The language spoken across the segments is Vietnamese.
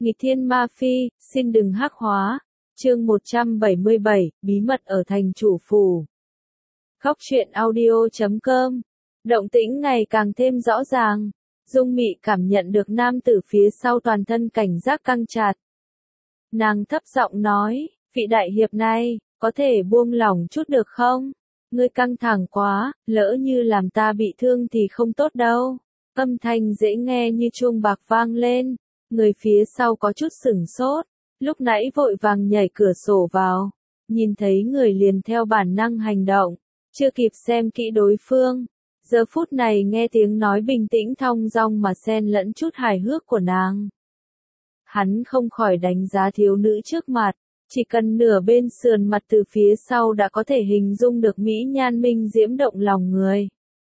Nghịch thiên ma phi, xin đừng hắc hóa. Chương 177, bí mật ở thành chủ phủ. Khóc chuyện audio.com. Động tĩnh ngày càng thêm rõ ràng. Dung Mị cảm nhận được nam tử phía sau toàn thân cảnh giác căng chặt. Nàng thấp giọng nói, vị đại hiệp này, có thể buông lỏng chút được không? Ngươi căng thẳng quá, lỡ như làm ta bị thương thì không tốt đâu. Âm thanh dễ nghe như chuông bạc vang lên. Người phía sau có chút sửng sốt, lúc nãy vội vàng nhảy cửa sổ vào, nhìn thấy người liền theo bản năng hành động, chưa kịp xem kỹ đối phương. Giờ phút này nghe tiếng nói bình tĩnh thong dong mà xen lẫn chút hài hước của nàng. Hắn không khỏi đánh giá thiếu nữ trước mặt, chỉ cần nửa bên sườn mặt từ phía sau đã có thể hình dung được mỹ nhan minh diễm động lòng người.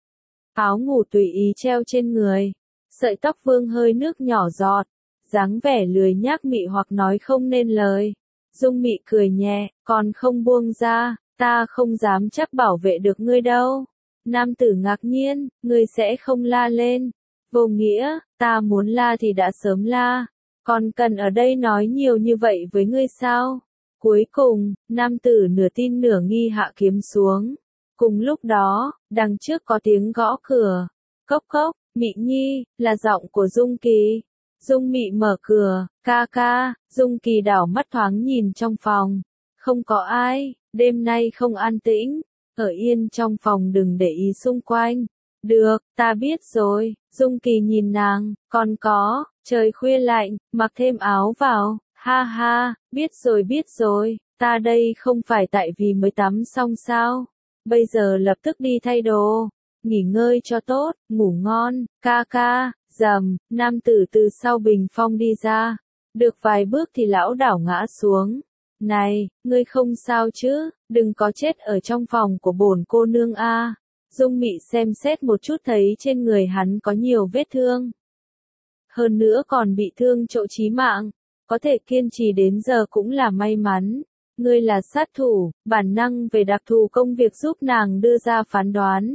Áo ngủ tùy ý treo trên người, sợi tóc vương hơi nước nhỏ giọt. Dáng vẻ lười nhác mị hoặc nói không nên lời. Dung Mị cười nhẹ, còn không buông ra, ta không dám chắc bảo vệ được ngươi đâu. Nam tử ngạc nhiên, ngươi sẽ không la lên. Vô nghĩa, ta muốn la thì đã sớm la. Còn cần ở đây nói nhiều như vậy với ngươi sao? Cuối cùng, nam tử nửa tin nửa nghi hạ kiếm xuống. Cùng lúc đó, đằng trước có tiếng gõ cửa. Cốc cốc, Mị Nhi, là giọng của Dung Kỳ. Dung Mị mở cửa, ca ca. Dung Kỳ đảo mắt thoáng nhìn trong phòng. Không có ai, đêm nay không an tĩnh. Ở yên trong phòng đừng để ý xung quanh. Được, ta biết rồi. Dung Kỳ nhìn nàng, còn có, trời khuya lạnh, mặc thêm áo vào. Ha ha, biết rồi, ta đây không phải tại vì mới tắm xong sao. Bây giờ lập tức đi thay đồ. Nghỉ ngơi cho tốt, ngủ ngon, ca ca. Rầm, nam tử từ sau bình phong đi ra. Được vài bước thì lão đảo ngã xuống. Này, ngươi không sao chứ, đừng có chết ở trong phòng của bổn cô nương a. Dung Mị xem xét một chút thấy trên người hắn có nhiều vết thương. Hơn nữa còn bị thương chỗ chí mạng. Có thể kiên trì đến giờ cũng là may mắn. Ngươi là sát thủ, bản năng về đặc thù công việc giúp nàng đưa ra phán đoán.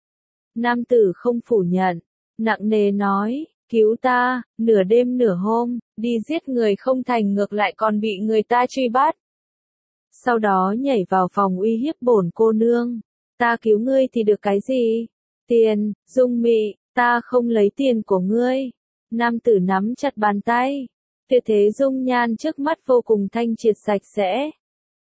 Nam tử không phủ nhận. Nặng nề nói, cứu ta, nửa đêm nửa hôm, đi giết người không thành ngược lại còn bị người ta truy bắt. Sau đó nhảy vào phòng uy hiếp bổn cô nương. Ta cứu ngươi thì được cái gì? Tiền, Dung Mị, ta không lấy tiền của ngươi. Nam tử nắm chặt bàn tay. Tuyệt thế dung nhan trước mắt vô cùng thanh triệt sạch sẽ.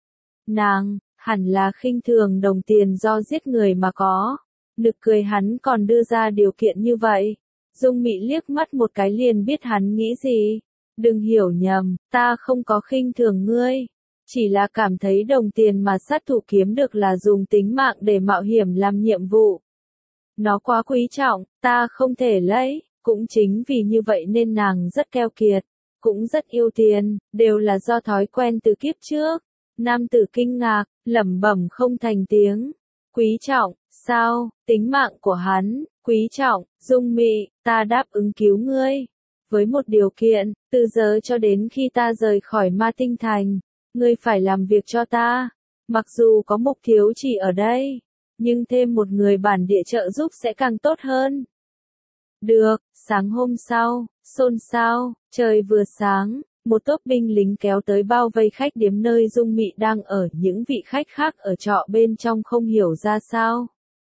Nàng, hẳn là khinh thường đồng tiền do giết người mà có. Nực cười hắn còn đưa ra điều kiện như vậy. Dung Mị liếc mắt một cái liền biết hắn nghĩ gì. Đừng hiểu nhầm, ta không có khinh thường ngươi. Chỉ là cảm thấy đồng tiền mà sát thủ kiếm được là dùng tính mạng để mạo hiểm làm nhiệm vụ. Nó quá quý trọng, ta không thể lấy. Cũng chính vì như vậy nên nàng rất keo kiệt. Cũng rất yêu tiền, đều là do thói quen từ kiếp trước. Nam tử kinh ngạc, lẩm bẩm không thành tiếng. Quý trọng, sao, tính mạng của hắn, quý trọng, Dung Mị, ta đáp ứng cứu ngươi. Với một điều kiện, từ giờ cho đến khi ta rời khỏi Ma Tinh Thành, ngươi phải làm việc cho ta. Mặc dù có Mục Thiếu Chỉ ở đây, nhưng thêm một người bản địa trợ giúp sẽ càng tốt hơn. Được, sáng hôm sau, xôn xao, trời vừa sáng. Một tốp binh lính kéo tới bao vây khách điếm nơi Dung Mị đang ở, những vị khách khác ở trọ bên trong không hiểu ra sao.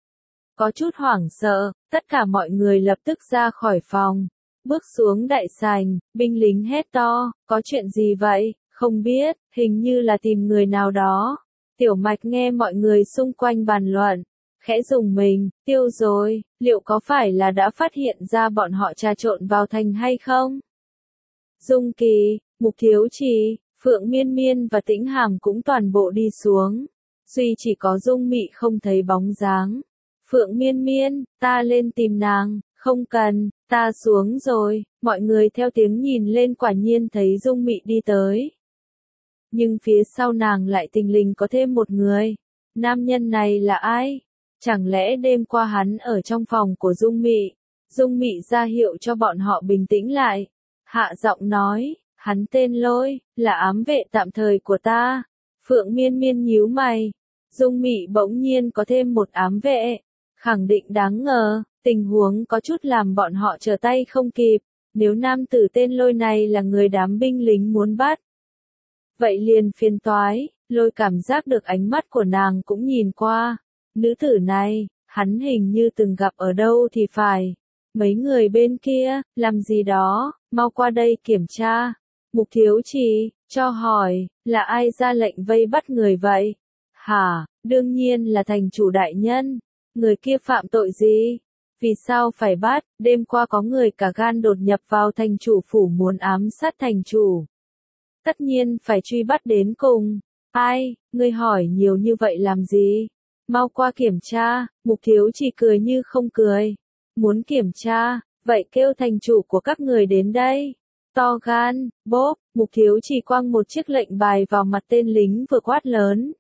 Có chút hoảng sợ, tất cả mọi người lập tức ra khỏi phòng. Bước xuống đại sảnh, binh lính hét to, có chuyện gì vậy, không biết, hình như là tìm người nào đó. Tiểu Mạch nghe mọi người xung quanh bàn luận, khẽ rùng mình, tiêu rồi, liệu có phải là đã phát hiện ra bọn họ trà trộn vào thành hay không? Dung Kỳ, Mục Thiếu Chỉ, Phượng Miên Miên và Tĩnh Hàm cũng toàn bộ đi xuống. Duy chỉ có Dung Mị không thấy bóng dáng. Phượng Miên Miên, ta lên tìm nàng, không cần, ta xuống rồi. Mọi người theo tiếng nhìn lên quả nhiên thấy Dung Mị đi tới. Nhưng phía sau nàng lại thình lình có thêm một người. Nam nhân này là ai? Chẳng lẽ đêm qua hắn ở trong phòng của Dung Mị? Dung Mị ra hiệu cho bọn họ bình tĩnh lại. Hạ giọng nói, hắn tên Lôi, là ám vệ tạm thời của ta. Phượng Miên Miên nhíu mày. Dung Mị bỗng nhiên có thêm một ám vệ. Khẳng định đáng ngờ, tình huống có chút làm bọn họ trở tay không kịp. Nếu nam tử tên Lôi này là người đám binh lính muốn bắt, vậy liền phiền toái. Lôi cảm giác được ánh mắt của nàng cũng nhìn qua. Nữ tử này, hắn hình như từng gặp ở đâu thì phải. Mấy người bên kia, làm gì đó, mau qua đây kiểm tra. Mục thiếu trì, cho hỏi, là ai ra lệnh vây bắt người vậy? Hả, đương nhiên là thành chủ đại nhân. Người kia phạm tội gì? Vì sao phải bắt? Đêm qua có người cả gan đột nhập vào thành chủ phủ muốn ám sát thành chủ. Tất nhiên phải truy bắt đến cùng. Ai, ngươi hỏi nhiều như vậy làm gì? Mau qua kiểm tra. Mục thiếu chỉ cười như không cười. Muốn kiểm tra, vậy kêu thành chủ của các người đến đây. To gan, bốp, mục thiếu chỉ quăng một chiếc lệnh bài vào mặt tên lính vừa quát lớn.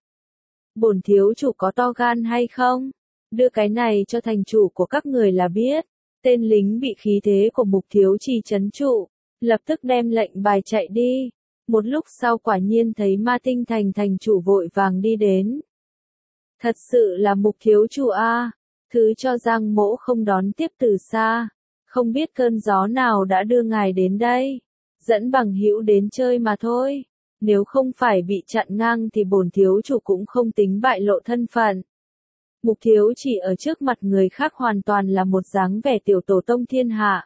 Bổn thiếu chủ có to gan hay không? Đưa cái này cho thành chủ của các người là biết. Tên lính bị khí thế của mục thiếu chỉ trấn trụ, lập tức đem lệnh bài chạy đi. Một lúc sau quả nhiên thấy Ma Tinh Thành thành chủ vội vàng đi đến. Thật sự là mục thiếu chủ a, thứ cho Giang Mỗ không đón tiếp từ xa. Không biết cơn gió nào đã đưa ngài đến đây. Dẫn bằng hữu đến chơi mà thôi. Nếu không phải bị chặn ngang thì bổn thiếu chủ cũng không tính bại lộ thân phận. Mục thiếu chỉ ở trước mặt người khác hoàn toàn là một dáng vẻ tiểu tổ tông thiên hạ.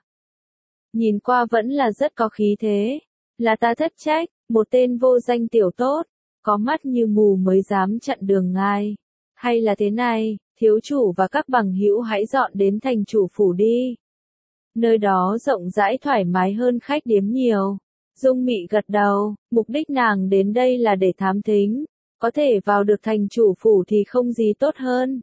Nhìn qua vẫn là rất có khí thế. Là ta thất trách, một tên vô danh tiểu tốt, có mắt như mù mới dám chặn đường ngài. Hay là thế này, thiếu chủ và các bằng hữu hãy dọn đến thành chủ phủ đi. Nơi đó rộng rãi thoải mái hơn khách điếm nhiều. Dung Mị gật đầu, mục đích nàng đến đây là để thám thính. Có thể vào được thành chủ phủ thì không gì tốt hơn.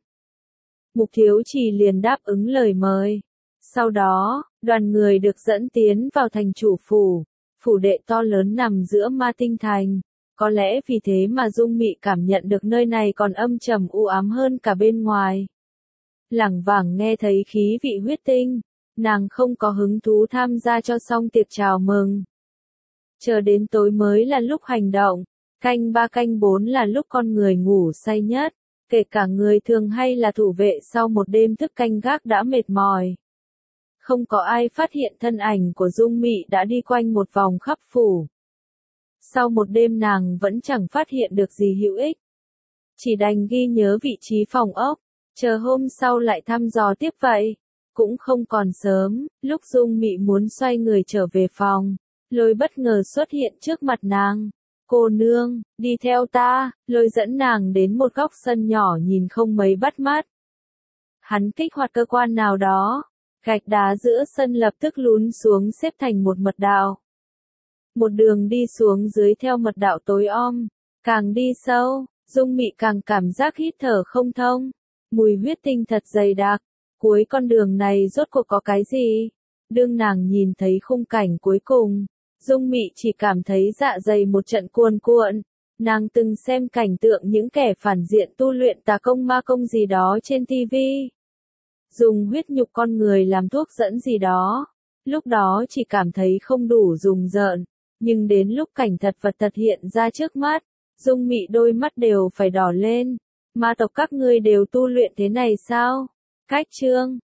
Mục thiếu chỉ liền đáp ứng lời mời. Sau đó, đoàn người được dẫn tiến vào thành chủ phủ. Phủ đệ to lớn nằm giữa Ma Tinh Thành. Có lẽ vì thế mà Dung Mị cảm nhận được nơi này còn âm trầm u ám hơn cả bên ngoài. Lẳng vảng nghe thấy khí vị huyết tinh, nàng không có hứng thú tham gia cho xong tiệc chào mừng. Chờ đến tối mới là lúc hành động, canh 3 canh 4 là lúc con người ngủ say nhất, kể cả người thường hay là thủ vệ sau một đêm thức canh gác đã mệt mỏi. Không có ai phát hiện thân ảnh của Dung Mị đã đi quanh một vòng khắp phủ. Sau một đêm nàng vẫn chẳng phát hiện được gì hữu ích. Chỉ đành ghi nhớ vị trí phòng ốc, chờ hôm sau lại thăm dò tiếp vậy. Cũng không còn sớm, lúc Dung Mị muốn xoay người trở về phòng, Lôi bất ngờ xuất hiện trước mặt nàng. Cô nương, đi theo ta. Lôi dẫn nàng đến một góc sân nhỏ nhìn không mấy bắt mắt. Hắn kích hoạt cơ quan nào đó, gạch đá giữa sân lập tức lún xuống xếp thành một mật đạo. Một đường đi xuống dưới theo mật đạo tối om, càng đi sâu, Dung Mị càng cảm giác hít thở không thông. Mùi huyết tinh thật dày đặc. Cuối con đường này rốt cuộc có cái gì? Đương nàng nhìn thấy khung cảnh cuối cùng, Dung Mị chỉ cảm thấy dạ dày một trận cuồn cuộn. Nàng từng xem cảnh tượng những kẻ phản diện tu luyện tà công ma công gì đó trên TV. Dùng huyết nhục con người làm thuốc dẫn gì đó. Lúc đó chỉ cảm thấy không đủ rùng rợn. Nhưng đến lúc cảnh thật vật thật hiện ra trước mắt, Dung Mị đôi mắt đều phải đỏ lên. Ma tộc các ngươi đều tu luyện thế này sao? Cách chương